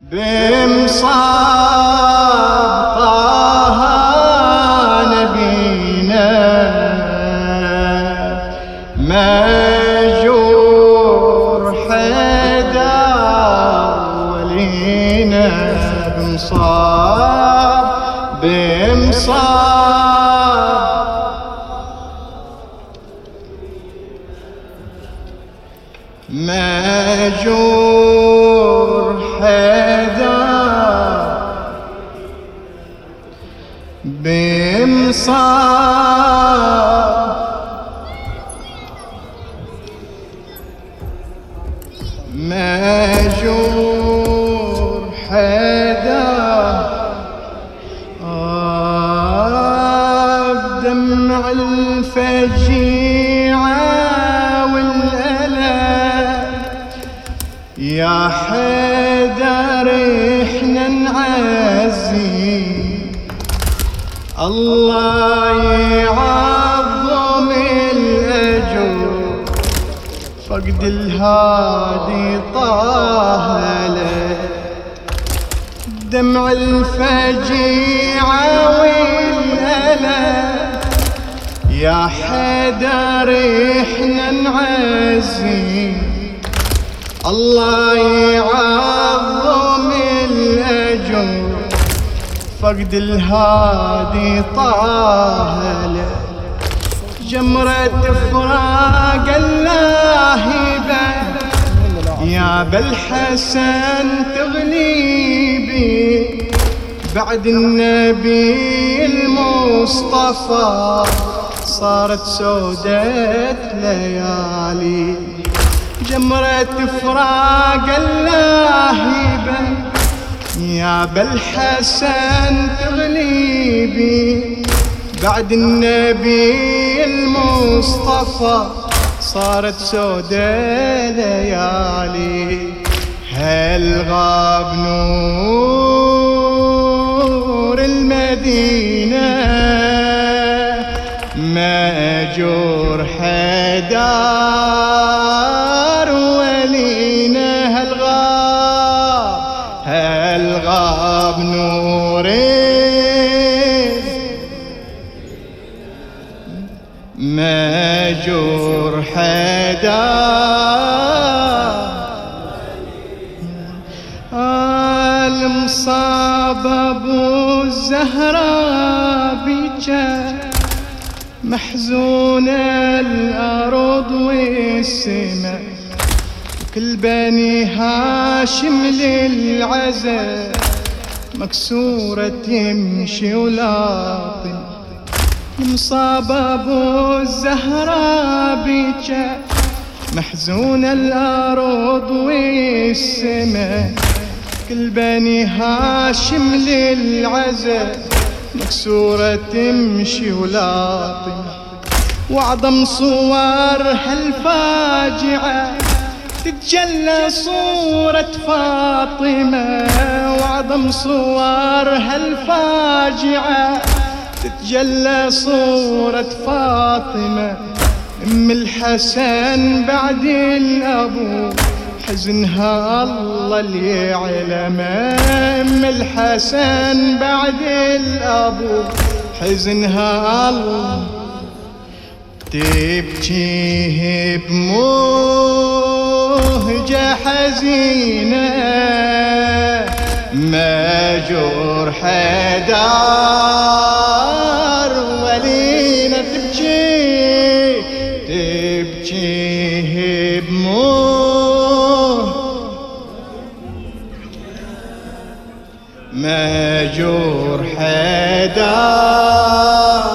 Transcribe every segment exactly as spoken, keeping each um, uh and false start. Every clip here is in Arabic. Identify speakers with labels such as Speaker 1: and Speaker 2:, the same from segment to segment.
Speaker 1: بمصاب طه نبينا ماجور حيدر ولينا بمصاب بمصاب ماجور حيدر بمصاب ماجور حيدر آه بدمع الفجيعة والألم يا حيدر احنا نعزي الله يعظم الأجر فقد الهادي طه له دمع الفجيعة والألم يا حيدر احنا نعزي الله يعظم الأجر فقد الهادي طه له جمرة فراق اللاهبة يا بالحسن تغليبي بعد النبي المصطفى صارت سودة ليالي جمرة فراق اللاهبة يا بالحسن تغليبي بعد النبي المصطفى صارت سودة ليالي هل غاب نور المدينة ماجور حيدر ولينا هل غاب هل غاب نور ماجور حيدر المصاب ابو الزهراء بيجا محزون الارض والسماء كل بني هاشم للعزاء مكسورة تمشي ولاطم مصاب ابو الزهراء بيجا محزون الارض والسماء كل بني هاشم للعزاء مكسورة تمشي ولاطم واعظم صور هالفاجعة تتجلى صورة فاطمة واعظم صور هالفاجعة تتجلى صورة فاطمة ام الحسن بعد الابو حزنها الله اللي يعلمه ام الحسن بعد الابو حزنها الله تبكيه بمهجة حزينة ماجور حيدر ولينا تبكي تبكيه بمهجة ماجور حيدر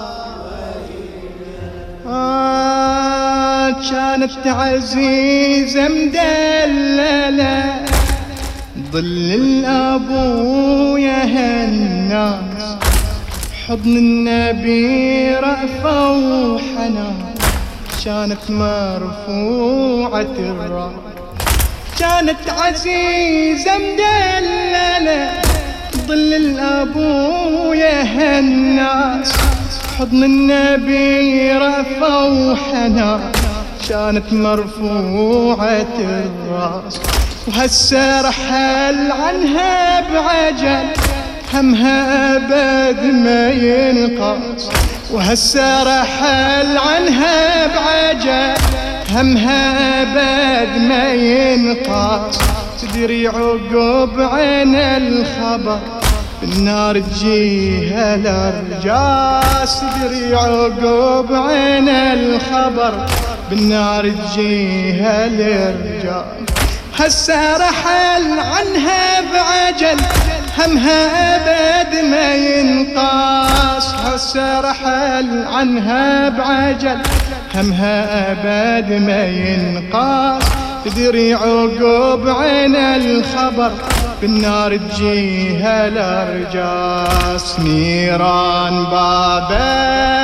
Speaker 1: آه كانت عزيزة مدللة ظل الأبو يا هالناس حضن النبي رأفة وحنان كانت مرفوعة الراس كانت عزيزة مدللة ظل الأبو يا هالناس حضن النبي رأفة وحنان كانت مرفوعة الراس وهسه رحل عنها بعجل همها أبد ما ينقص، وهسه رحل عنها بعجل همها أبد ما ينقص. تدري عقب عين الخبر بالنار تجيها الأرجاس، تدري عقب عين الخبر بالنار تجيها الأرجاس. هسه رحل عنها بعجل همها أبد ما ينقاس، هسه رحل عنها بعجل همها أبد ما ينقاس. تدري عقب عين الخبر بالنار تجيها الأرجاس. نيران بابا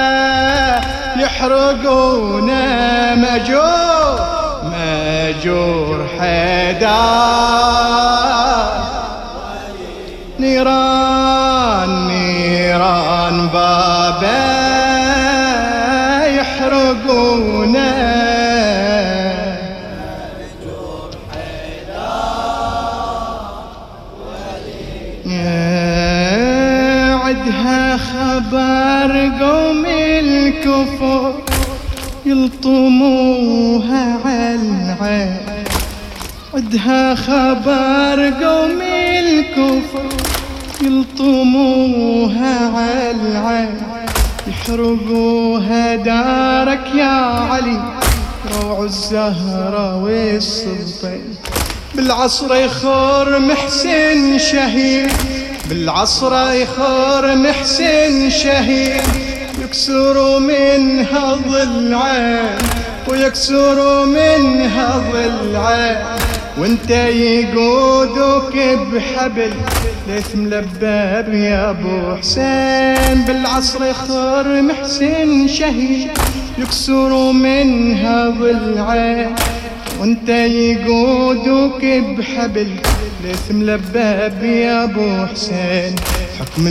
Speaker 1: يحرقونا مجور مجور حيدار. نيران نيران بابا يحرقونا مجور حيدار. عدها خبر قوم الكفر يلطموها عالعين، عدها خبر قوم الكفر يلطموها عالعين. يحرقوها دارك يا علي روع الزهرة والسلطين. بالعصر يخور محسن شهيد، بالعصر يخور محسن شهيد. يكسر منها ضلعين ويكسر منها ضلعين، وانت يقودك بحبل ليث ملبب يا ابو حسين. بالعصر يخور محسن شهيد يكسر منها ضلعين، وانت يقودك بحبل ليث ملبب يا ابو حسين. حكم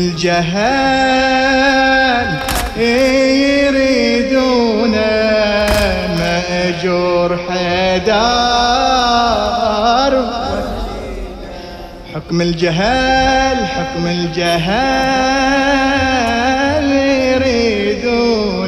Speaker 1: الجهال يريدونا مأجور حيدار. حكم الجهال حكم الجهال يريدونا